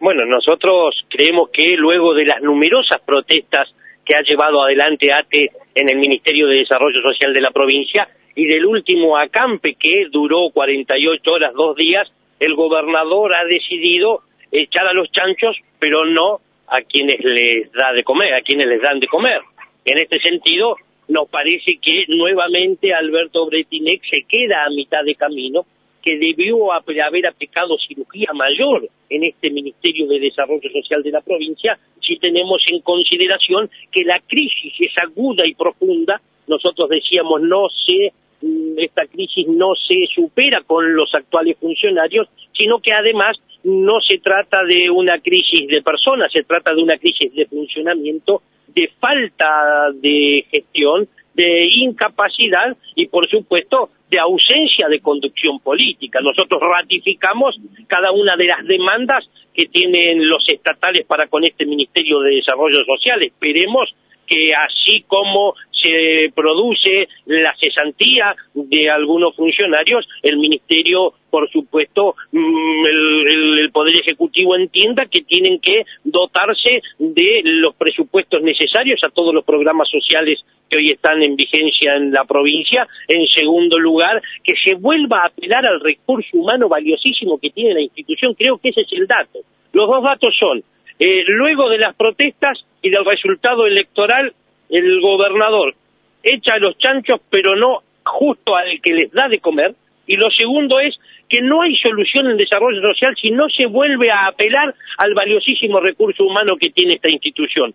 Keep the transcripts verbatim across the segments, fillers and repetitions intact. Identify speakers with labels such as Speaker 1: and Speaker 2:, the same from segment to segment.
Speaker 1: Bueno, nosotros creemos que luego de las numerosas protestas que ha llevado adelante ATE en el Ministerio de Desarrollo Social de la provincia y del último acampe que duró cuarenta y ocho horas, dos días, el gobernador ha decidido echar a los chanchos, pero no a quienes les da de comer, a quienes les dan de comer. En este sentido, nos parece que nuevamente Alberto Bretinec se queda a mitad de camino, que debió haber aplicado cirugía mayor en este Ministerio de Desarrollo Social de la provincia, si tenemos en consideración que la crisis es aguda y profunda. Nosotros decíamos, no se, esta crisis no se supera con los actuales funcionarios, sino que además no se trata de una crisis de personas, se trata de una crisis de funcionamiento, de falta de gestión, de incapacidad y, por supuesto, de ausencia de conducción política. Nosotros ratificamos cada una de las demandas que tienen los estatales para con este Ministerio de Desarrollo Social. Esperemos que así como se produce la cesantía de algunos funcionarios, el Ministerio, por supuesto, el, el, el Poder Ejecutivo entienda que tienen que dotarse de los presupuestos necesarios a todos los programas sociales que hoy están en vigencia en la provincia. En segundo lugar, que se vuelva a apelar al recurso humano valiosísimo que tiene la institución. Creo que ese es el dato. Los dos datos son, eh, luego de las protestas y del resultado electoral, el gobernador echa a los chanchos, pero no justo al que les da de comer. Y lo segundo es que no hay solución en desarrollo social si no se vuelve a apelar al valiosísimo recurso humano que tiene esta institución.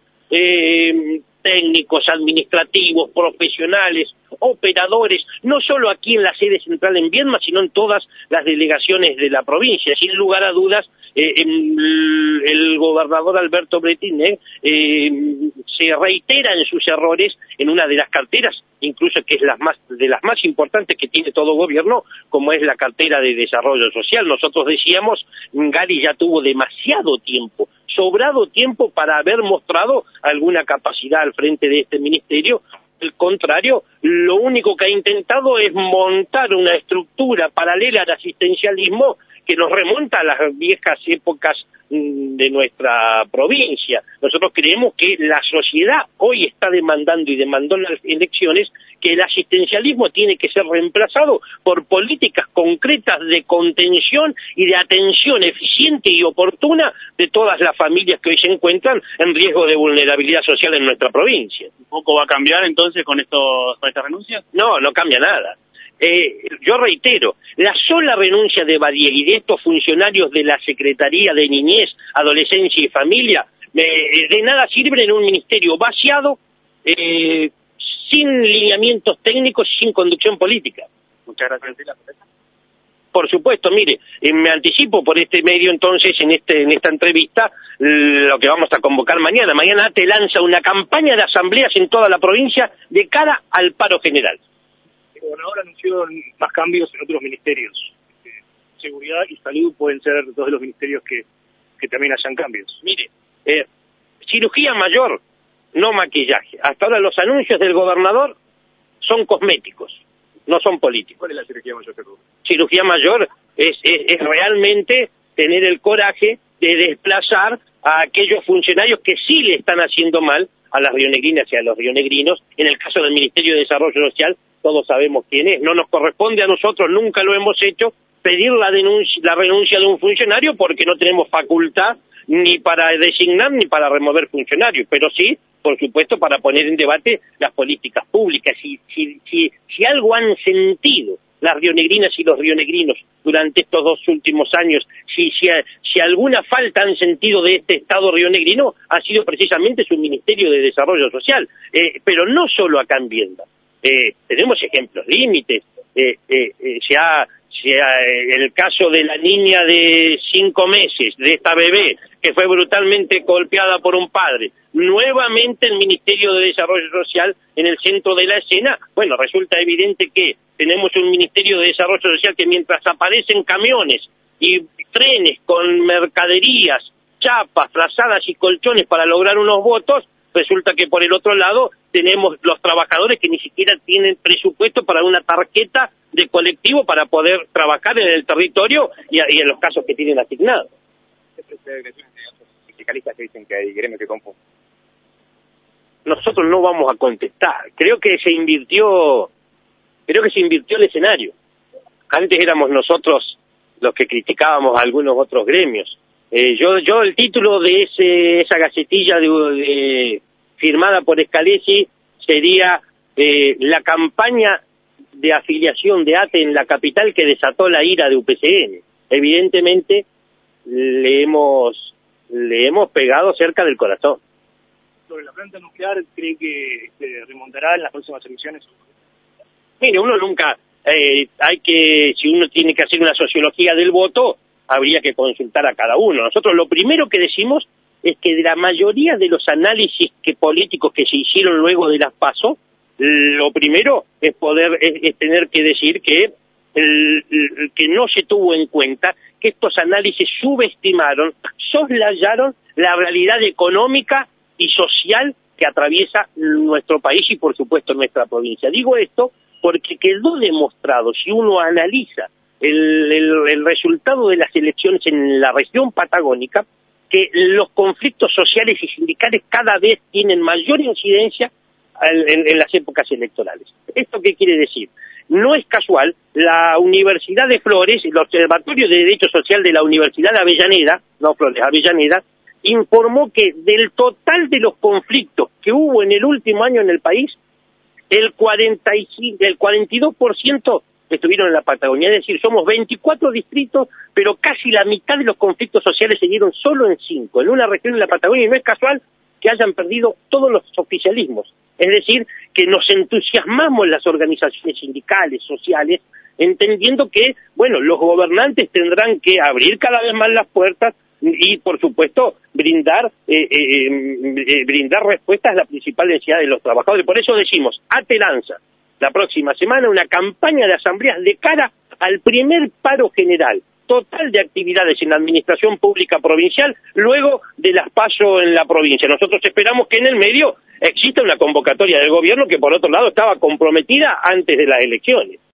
Speaker 1: Eh, técnicos, administrativos, profesionales, operadores, no solo aquí en la sede central en Viedma, sino en todas las delegaciones de la provincia. Sin lugar a dudas, eh, el, el gobernador Alberto Bretinec eh, se reitera en sus errores en una de las carteras, incluso que es las más, de las más importantes que tiene todo gobierno, como es la cartera de desarrollo social. Nosotros decíamos, Gali ya tuvo demasiado tiempo, sobrado tiempo para haber mostrado alguna capacidad al frente de este ministerio. Al contrario, lo único que ha intentado es montar una estructura paralela al asistencialismo que nos remonta a las viejas épocas de nuestra provincia. Nosotros creemos que la sociedad hoy está demandando y demandó en las elecciones que el asistencialismo tiene que ser reemplazado por políticas concretas de contención y de atención eficiente y oportuna de todas las familias que hoy se encuentran en riesgo de vulnerabilidad social en nuestra provincia.
Speaker 2: ¿Un poco va a cambiar entonces con esto, con esta renuncia?
Speaker 1: No, no cambia nada. Eh, yo reitero, la sola renuncia de Badiel y de estos funcionarios de la Secretaría de Niñez, Adolescencia y Familia, eh, de nada sirven en un ministerio vaciado, eh, sin lineamientos técnicos y sin conducción política.
Speaker 2: Muchas gracias.
Speaker 1: Por supuesto, mire, eh, me anticipo por este medio entonces en este en esta entrevista lo que vamos a convocar mañana. Mañana te lanza una campaña de asambleas en toda la provincia de cara al paro general.
Speaker 2: El gobernador anunció más cambios en otros ministerios. Seguridad y salud pueden ser dos de los ministerios que, que también hayan cambios.
Speaker 1: Mire, eh, cirugía mayor, no maquillaje. Hasta ahora los anuncios del gobernador son cosméticos, no son políticos.
Speaker 2: ¿Cuál es la cirugía mayor que tuvo?
Speaker 1: Cirugía mayor es, es, es realmente tener el coraje de desplazar a aquellos funcionarios que sí le están haciendo mal a las rionegrinas y a los rionegrinos. En el caso del Ministerio de Desarrollo Social, todos sabemos quién es. No nos corresponde a nosotros, nunca lo hemos hecho, pedir la denuncia, la renuncia de un funcionario porque no tenemos facultad ni para designar ni para remover funcionarios, pero sí, por supuesto, para poner en debate las políticas públicas. Si, si, si, si algo han sentido las rionegrinas y los rionegrinos durante estos dos últimos años, si, si, si alguna falta han sentido de este Estado rionegrino, ha sido precisamente su Ministerio de Desarrollo Social, eh, pero no solo acá en Viedma. Eh, tenemos ejemplos límites, eh, eh, eh, se ha, se ha, eh, el caso de la niña de cinco meses, de esta bebé, que fue brutalmente golpeada por un padre, nuevamente el Ministerio de Desarrollo Social en el centro de la escena. Bueno, resulta evidente que tenemos un Ministerio de Desarrollo Social que mientras aparecen camiones y trenes con mercaderías, chapas, frazadas y colchones para lograr unos votos, resulta que por el otro lado tenemos los trabajadores que ni siquiera tienen presupuesto para una tarjeta de colectivo para poder trabajar en el territorio y, y en los casos que tienen asignados.
Speaker 3: declaraciones de otros sindicalistas que dicen que hay gremios que confunden?
Speaker 1: Nosotros no vamos a contestar. Creo que se invirtió, creo que se invirtió el escenario. Antes éramos nosotros los que criticábamos a algunos otros gremios. Eh, yo, yo el título de ese, esa gacetilla de, de, firmada por Scalesi sería eh, la campaña de afiliación de A T E en la capital que desató la ira de U P C N. Evidentemente le hemos le hemos pegado cerca del corazón.
Speaker 2: Sobre la planta nuclear, ¿cree que se remontará en las próximas elecciones?
Speaker 1: Mire, uno nunca, eh, hay que, si uno tiene que hacer una sociología del voto, habría que consultar a cada uno. Nosotros lo primero que decimos es que de la mayoría de los análisis que políticos que se hicieron luego de las PASO, lo primero es poder es, es tener que decir que el, el, que no se tuvo en cuenta que estos análisis subestimaron, soslayaron la realidad económica y social que atraviesa nuestro país y por supuesto nuestra provincia. Digo esto porque quedó demostrado, si uno analiza el, el, el resultado de las elecciones en la región patagónica, que los conflictos sociales y sindicales cada vez tienen mayor incidencia en, en las épocas electorales. ¿Esto qué quiere decir? No es casual, la Universidad de Flores, el Observatorio de Derecho Social de la Universidad de Avellaneda, no Flores, Avellaneda, informó que del total de los conflictos que hubo en el último año en el país, el cuarenta y cinco, el cuarenta y dos por ciento estuvieron en la Patagonia, es decir, somos veinticuatro distritos, pero casi la mitad de los conflictos sociales se dieron solo en cinco, en una región de la Patagonia, y no es casual que hayan perdido todos los oficialismos. Es decir, que nos entusiasmamos las organizaciones sindicales, sociales, entendiendo que, bueno, los gobernantes tendrán que abrir cada vez más las puertas y, por supuesto, brindar eh, eh, eh, brindar respuestas a la principal necesidad de los trabajadores. Por eso decimos, A T E lanza la próxima semana una campaña de asambleas de cara al primer paro general total de actividades en la administración pública provincial luego de las PASO en la provincia. Nosotros esperamos que en el medio exista una convocatoria del gobierno que por otro lado estaba comprometida antes de las elecciones.